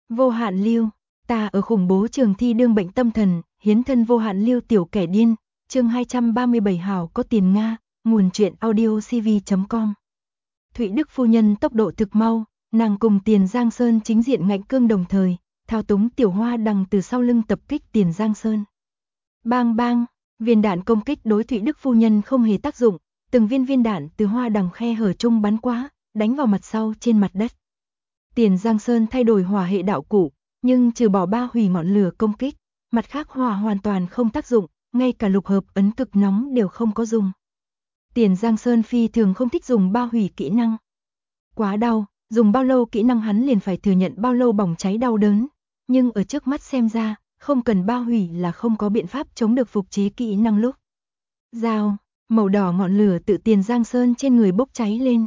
Vô hạn lưu, ta ở khủng bố trường thi đương bệnh tâm thần, hiến thân vô hạn lưu tiểu kẻ điên, chương 237 hảo có tiền Nga, nguồn truyện audio cv.com. Thụy Đức phu nhân tốc độ thực mau, nàng cùng Tiền Giang Sơn chính diện ngạnh cương đồng thời, thao túng Tiểu Hoa Đằng từ sau lưng tập kích Tiền Giang Sơn. Bang bang, viên đạn công kích đối Thụy Đức phu nhân không hề tác dụng, từng viên đạn từ Hoa Đằng khe hở trung bắn qua, đánh vào mặt sau trên mặt đất. Tiền Giang Sơn thay đổi hỏa hệ đạo cụ, nhưng trừ bỏ ba hủy ngọn lửa công kích, mặt khác hỏa hoàn toàn không tác dụng, ngay cả lục hợp ấn cực nóng đều không có dùng. Tiền Giang Sơn phi thường không thích dùng ba hủy kỹ năng. Quá đau, dùng bao lâu kỹ năng hắn liền phải thừa nhận bao lâu bỏng cháy đau đớn, nhưng ở trước mắt xem ra, không cần ba hủy là không có biện pháp chống được phục chế kỹ năng lúc. Dao, màu đỏ ngọn lửa tự Tiền Giang Sơn trên người bốc cháy lên.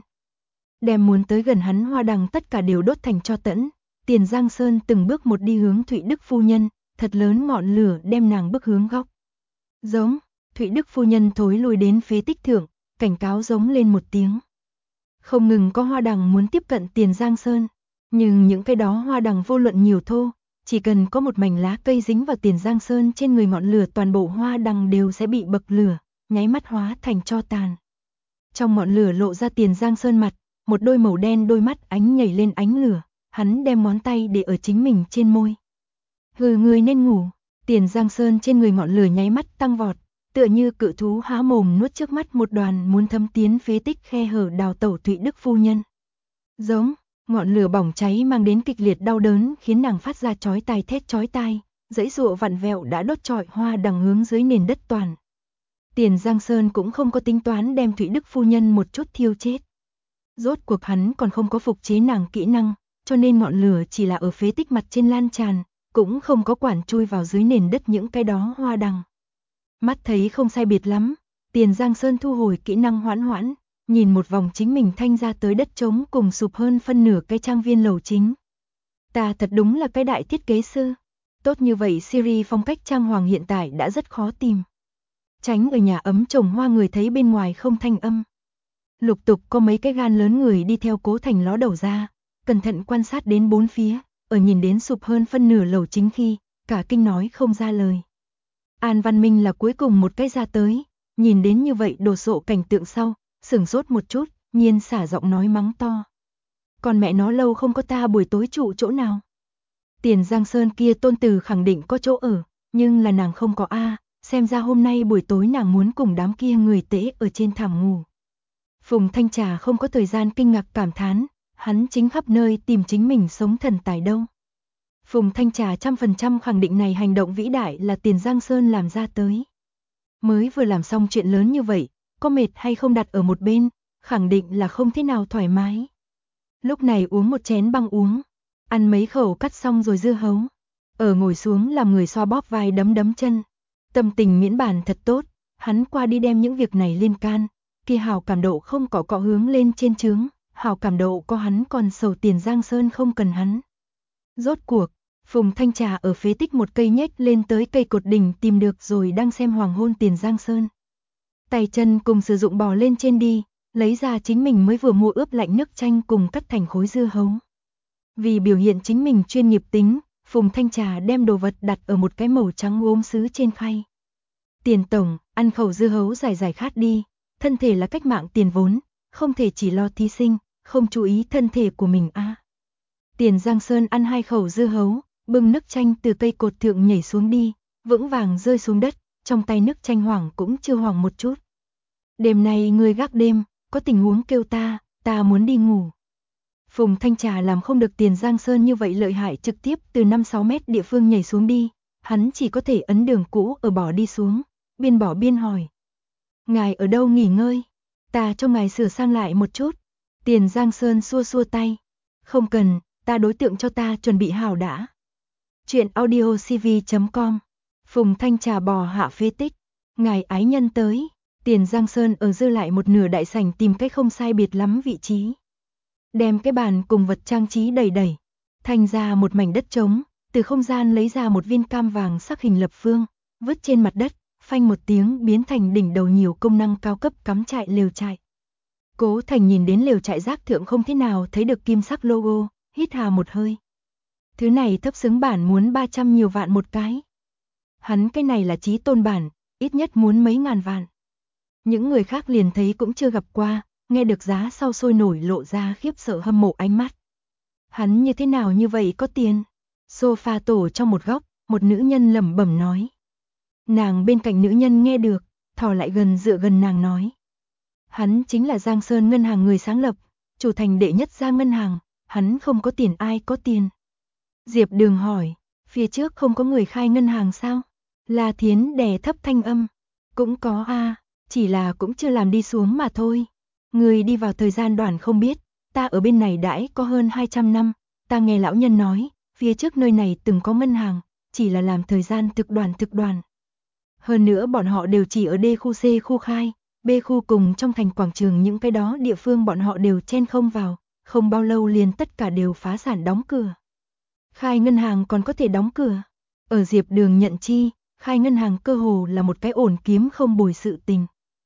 Đem muốn tới gần hắn Hoa Đằng tất cả đều đốt thành tro tẫn. Tiền Giang Sơn từng bước một đi hướng Thụy Đức phu nhân, thật lớn ngọn lửa đem nàng bước hướng góc. Giống, Thụy Đức phu nhân thối lùi đến phế tích thượng, cảnh cáo giống lên một tiếng. Không ngừng có Hoa Đằng muốn tiếp cận Tiền Giang Sơn, nhưng những cái đó Hoa Đằng vô luận nhiều thô, chỉ cần có một mảnh lá cây dính vào Tiền Giang Sơn trên người ngọn lửa toàn bộ Hoa Đằng đều sẽ bị bậc lửa, nháy mắt hóa thành tro tàn. Trong ngọn lửa lộ ra Tiền Giang Sơn mặt, một đôi màu đen đôi mắt ánh nhảy lên ánh lửa, hắn đem ngón tay để ở chính mình trên môi. Hừ, người nên ngủ. Tiền Giang Sơn trên người ngọn lửa nháy mắt tăng vọt, tựa như cự thú há mồm nuốt trước mắt một đoàn muốn thấm tiến phế tích khe hở đào tẩu Thụy Đức phu nhân. Giống, ngọn lửa bỏng cháy mang đến kịch liệt đau đớn khiến nàng phát ra chói tai thét chói tai, dãy dụa vặn vẹo đã đốt trọi Hoa Đằng hướng dưới nền đất toàn. Tiền Giang Sơn cũng không có tính toán đem Thụy Đức phu nhân một chút thiêu chết. Rốt cuộc hắn còn không có phục chế nàng kỹ năng, cho nên ngọn lửa chỉ là ở phế tích mặt trên lan tràn, cũng không có quản chui vào dưới nền đất những cái đó Hoa Đằng. Mắt thấy không sai biệt lắm, Tiền Giang Sơn thu hồi kỹ năng hoãn hoãn, nhìn một vòng chính mình thanh ra tới đất trống cùng sụp hơn phân nửa cái trang viên lầu chính. Ta thật đúng là cái đại thiết kế sư. Tốt như vậy series phong cách trang hoàng hiện tại đã rất khó tìm. Tránh ở nhà ấm trồng hoa người thấy bên ngoài không thanh âm. Lục tục có mấy cái gan lớn người đi theo Cố Thành ló đầu ra, cẩn thận quan sát đến bốn phía, ở nhìn đến sụp hơn phân nửa lầu chính khi, cả kinh nói không ra lời. An Văn Minh là cuối cùng một cái ra tới, nhìn đến như vậy đồ sộ cảnh tượng sau, sửng sốt một chút, nhiên xả giọng nói mắng to. Còn mẹ nó lâu không có ta buổi tối trụ chỗ nào. Tiền Giang Sơn kia tôn tử khẳng định có chỗ ở, nhưng là nàng không có a, xem ra hôm nay buổi tối nàng muốn cùng đám kia người tễ ở trên thảm ngủ. Phùng Thanh Trà không có thời gian kinh ngạc cảm thán, hắn chính khắp nơi tìm chính mình sống thần tài đâu. Phùng Thanh Trà 100% khẳng định này hành động vĩ đại là Tiền Giang Sơn làm ra tới. Mới vừa làm xong chuyện lớn như vậy, có mệt hay không đặt ở một bên, khẳng định là không thế nào thoải mái. Lúc này uống một chén băng uống, ăn mấy khẩu cắt xong rồi dưa hấu, ở ngồi xuống làm người xoa bóp vai đấm chân. Tâm tình miễn bàn thật tốt, hắn qua đi đem những việc này liên can. Kia hào cảm độ không có cọ hướng lên trên trướng, hào cảm độ có hắn còn sầu Tiền Giang Sơn không cần hắn. Rốt cuộc, Phùng Thanh Trà ở phế tích một cây nhếch lên tới cây cột đỉnh tìm được rồi đang xem hoàng hôn Tiền Giang Sơn. Tay chân cùng sử dụng bò lên trên đi, lấy ra chính mình mới vừa mua ướp lạnh nước chanh cùng cắt thành khối dưa hấu. Vì biểu hiện chính mình chuyên nghiệp tính, Phùng Thanh Trà đem đồ vật đặt ở một cái màu trắng gốm sứ trên khay. Tiền tổng, ăn khẩu dưa hấu giải khát đi. Thân thể là cách mạng tiền vốn, không thể chỉ lo thí sinh, không chú ý thân thể của mình a. Tiền Giang Sơn ăn hai khẩu dưa hấu, bưng nước chanh từ cây cột thượng nhảy xuống đi, vững vàng rơi xuống đất, trong tay nước chanh hoảng cũng chưa hoảng một chút. Đêm nay người gác đêm, có tình huống kêu ta muốn đi ngủ. Phùng Thanh Trà làm không được Tiền Giang Sơn như vậy lợi hại trực tiếp từ 5-6 mét địa phương nhảy xuống đi, hắn chỉ có thể ấn đường cũ ở bỏ đi xuống, biên bỏ biên hỏi. Ngài ở đâu nghỉ ngơi? Ta cho ngài sửa sang lại một chút. Tiền Giang Sơn xua xua tay. Không cần, ta đối tượng cho ta chuẩn bị hảo đã. Chuyện audio cv.com. Phùng Thanh Trà bò hạ phế tích. Ngài ái nhân tới. Tiền Giang Sơn ở dư lại một nửa đại sảnh tìm cách không sai biệt lắm vị trí. Đem cái bàn cùng vật trang trí đẩy. Thành ra một mảnh đất trống, từ không gian lấy ra một viên cam vàng sắc hình lập phương, vứt trên mặt đất. Phanh một tiếng biến thành đỉnh đầu nhiều công năng cao cấp cắm trại lều trại. Cố Thành nhìn đến lều trại rác thượng không thế nào thấy được kim sắc logo, hít hà một hơi. Thứ này thấp xứng bản muốn 300 nhiều vạn một cái. Hắn cái này là chí tôn bản, ít nhất muốn mấy ngàn vạn. Những người khác liền thấy cũng chưa gặp qua, nghe được giá sau sôi nổi lộ ra khiếp sợ hâm mộ ánh mắt. Hắn như thế nào như vậy có tiền? Sofa tổ trong một góc, một nữ nhân lẩm bẩm nói. Nàng bên cạnh nữ nhân nghe được, thò lại gần dựa gần nàng nói. Hắn chính là Giang Sơn Ngân hàng người sáng lập, chủ thành đệ nhất Giang Ngân hàng, hắn không có tiền ai có tiền. Diệp Đường hỏi, phía trước không có người khai ngân hàng sao? La Thiến đè thấp thanh âm. Cũng có a, chỉ là cũng chưa làm đi xuống mà thôi. Người đi vào thời gian đoạn không biết, ta ở bên này đãi có hơn 200 năm, ta nghe lão nhân nói, phía trước nơi này từng có ngân hàng, chỉ là làm thời gian thực đoàn. Hơn nữa bọn họ đều chỉ ở D khu C khu khai, B khu cùng trong thành quảng trường những cái đó địa phương bọn họ đều chen không vào, không bao lâu liền tất cả đều phá sản đóng cửa. Khai ngân hàng còn có thể đóng cửa. Ở Diệp Đường nhận chi, khai ngân hàng cơ hồ là một cái ổn kiếm không bồi sự tình.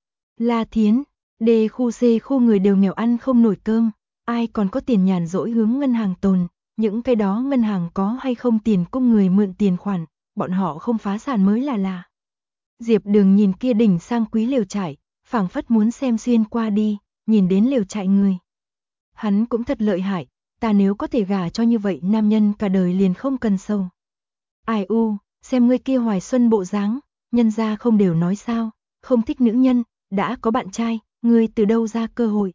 La Thiến, D khu C khu người đều nghèo ăn không nổi cơm, ai còn có tiền nhàn rỗi hướng ngân hàng tồn, những cái đó ngân hàng có hay không tiền cung người mượn tiền khoản, bọn họ không phá sản mới là lạ. Diệp Đường nhìn kia đỉnh sang quý lều trại, phảng phất muốn xem xuyên qua đi, nhìn đến lều trại người. Hắn cũng thật lợi hại, ta nếu có thể gả cho như vậy nam nhân cả đời liền không cần sâu. Ai u, xem ngươi kia hoài xuân bộ dáng, nhân gia không đều nói sao, không thích nữ nhân, đã có bạn trai, ngươi từ đâu ra cơ hội.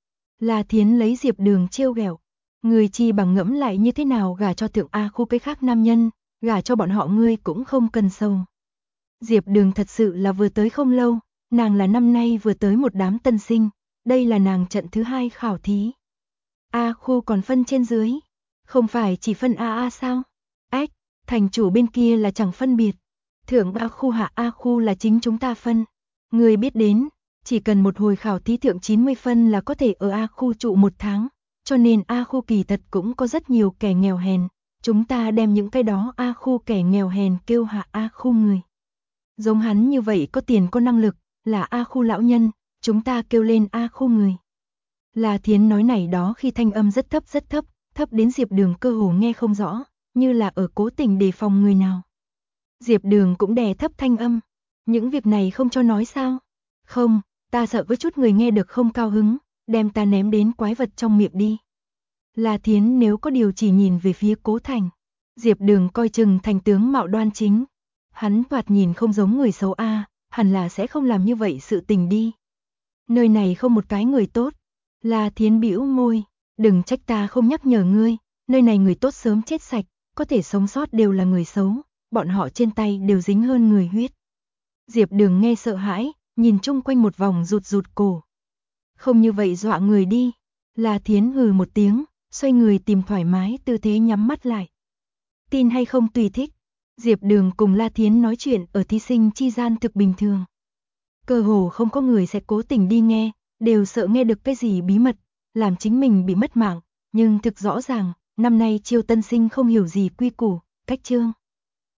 La Thiến lấy Diệp Đường trêu ghẹo, ngươi chi bằng ngẫm lại như thế nào gả cho thượng A khu cái khác nam nhân, gả cho bọn họ ngươi cũng không cần sâu. Diệp Đường thật sự là vừa tới không lâu, nàng là năm nay vừa tới một đám tân sinh, đây là nàng trận thứ 2 khảo thí. A khu còn phân trên dưới, không phải chỉ phân AA sao? Ách, thành chủ bên kia là chẳng phân biệt, thượng A khu hạ A khu là chính chúng ta phân. Người biết đến, chỉ cần một hồi khảo thí thượng 90 phân là có thể ở A khu trụ một tháng, cho nên A khu kỳ thật cũng có rất nhiều kẻ nghèo hèn, chúng ta đem những cái đó A khu kẻ nghèo hèn kêu hạ A khu người. Giống hắn như vậy có tiền có năng lực, là A khu lão nhân, chúng ta kêu lên A khu người. La Thiến nói này đó khi thanh âm rất thấp, thấp đến Diệp Đường cơ hồ nghe không rõ, như là ở cố tình đề phòng người nào. Diệp Đường cũng đè thấp thanh âm, những việc này không cho nói sao? Không, ta sợ với chút người nghe được không cao hứng, đem ta ném đến quái vật trong miệng đi. La Thiến nếu có điều chỉ nhìn về phía Cố Thành. Diệp Đường coi chừng thành tướng mạo đoan chính. Hắn thoạt nhìn không giống người xấu a, hẳn là sẽ không làm như vậy sự tình đi. Nơi này không một cái người tốt. La Thiến bĩu môi, đừng trách ta không nhắc nhở ngươi, nơi này người tốt sớm chết sạch, có thể sống sót đều là người xấu, bọn họ trên tay đều dính hơn người huyết. Diệp Đường nghe sợ hãi, nhìn chung quanh một vòng rụt cổ. Không như vậy dọa người đi. La Thiến hừ một tiếng, xoay người tìm thoải mái tư thế nhắm mắt lại. Tin hay không tùy thích. Diệp Đường cùng La Thiến nói chuyện ở thí sinh chi gian thực bình thường. Cơ hồ không có người sẽ cố tình đi nghe, đều sợ nghe được cái gì bí mật, làm chính mình bị mất mạng, nhưng thực rõ ràng, năm nay chiêu tân sinh không hiểu gì quy củ, cách chương.